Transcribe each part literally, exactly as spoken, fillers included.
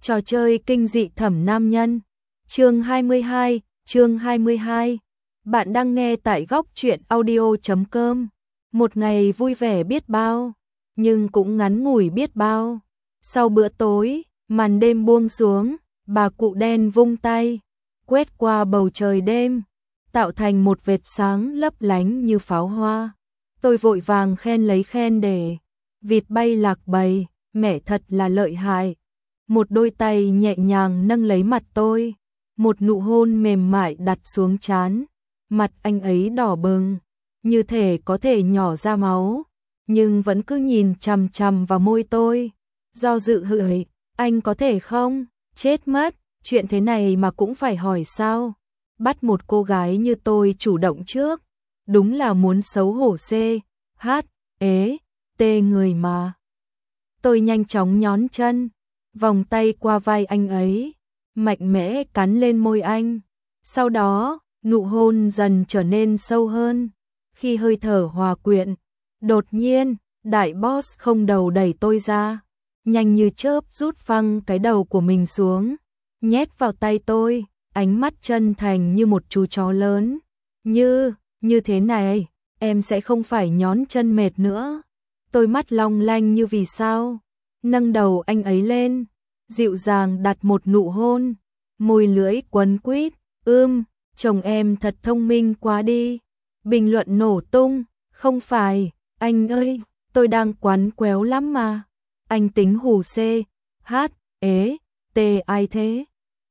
Trò chơi kinh dị thẩm nam nhân. Chương hai mươi hai, chương hai mươi hai. Bạn đang nghe tại góc truyện audio chấm com. Một ngày vui vẻ biết bao, nhưng cũng ngắn ngủi biết bao. Sau bữa tối, màn đêm buông xuống, bà cụ đen vung tay, quét qua bầu trời đêm, tạo thành một vệt sáng lấp lánh như pháo hoa. Tôi vội vàng khen lấy khen để. Vịt bay lạc bầy, mẹ thật là lợi hại. Một đôi tay nhẹ nhàng nâng lấy mặt tôi, một nụ hôn mềm mại đặt xuống trán. Mặt anh ấy đỏ bừng, như thể có thể nhỏ ra máu, nhưng vẫn cứ nhìn chằm chằm vào môi tôi. Do dự hửi, anh có thể không? Chết mất, chuyện thế này mà cũng phải hỏi sao? Bắt một cô gái như tôi chủ động trước, đúng là muốn xấu hổ xê, hát, ế, tê người mà. Tôi nhanh chóng nhón chân, vòng tay qua vai anh ấy, mạnh mẽ cắn lên môi anh. Sau đó, nụ hôn dần trở nên sâu hơn. Khi hơi thở hòa quyện, đột nhiên, đại boss không đầu đẩy tôi ra, nhanh như chớp rút phăng cái đầu của mình xuống, nhét vào tay tôi, ánh mắt chân thành như một chú chó lớn. Như, như thế này, em sẽ không phải nhón chân mệt nữa. Tôi mắt long lanh như vì sao, nâng đầu anh ấy lên, dịu dàng đặt một nụ hôn, môi lưỡi quấn quýt, ưm, chồng em thật thông minh quá đi. Bình luận nổ tung, không phải, anh ơi, tôi đang quắn quéo lắm mà. Anh tính hù xê, hát, ế, tê ai thế?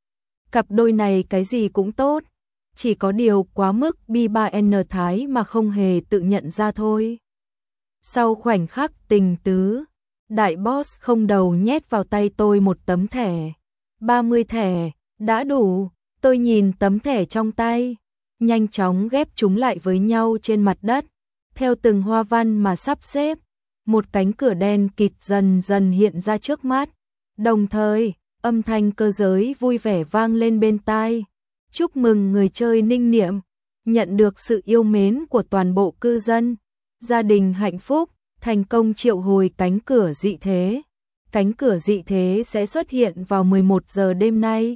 Cặp đôi này cái gì cũng tốt, chỉ có điều quá mức bi ba en thái mà không hề tự nhận ra thôi. Sau khoảnh khắc tình tứ, đại boss không đầu nhét vào tay tôi một tấm thẻ. ba mươi thẻ, đã đủ. Tôi nhìn tấm thẻ trong tay, nhanh chóng ghép chúng lại với nhau trên mặt đất, theo từng hoa văn mà sắp xếp. Một cánh cửa đen kịt dần dần hiện ra trước mắt, đồng thời, âm thanh cơ giới vui vẻ vang lên bên tai. Chúc mừng người chơi Ninh Niệm, nhận được sự yêu mến của toàn bộ cư dân. Gia đình hạnh phúc, thành công triệu hồi cánh cửa dị thế. Cánh cửa dị thế sẽ xuất hiện vào mười một giờ đêm nay.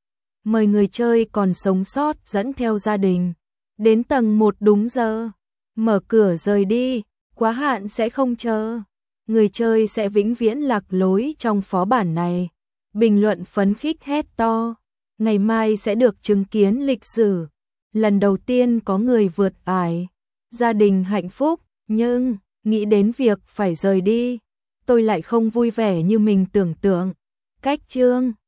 Mời người chơi còn sống sót dẫn theo gia đình đến tầng một đúng giờ. Mở cửa rời đi, quá hạn sẽ không chờ. Người chơi sẽ vĩnh viễn lạc lối trong phó bản này. Bình luận phấn khích hét to. Ngày mai sẽ được chứng kiến lịch sử. Lần đầu tiên có người vượt ải. Gia đình hạnh phúc, nhưng nghĩ đến việc phải rời đi, tôi lại không vui vẻ như mình tưởng tượng. Cách chương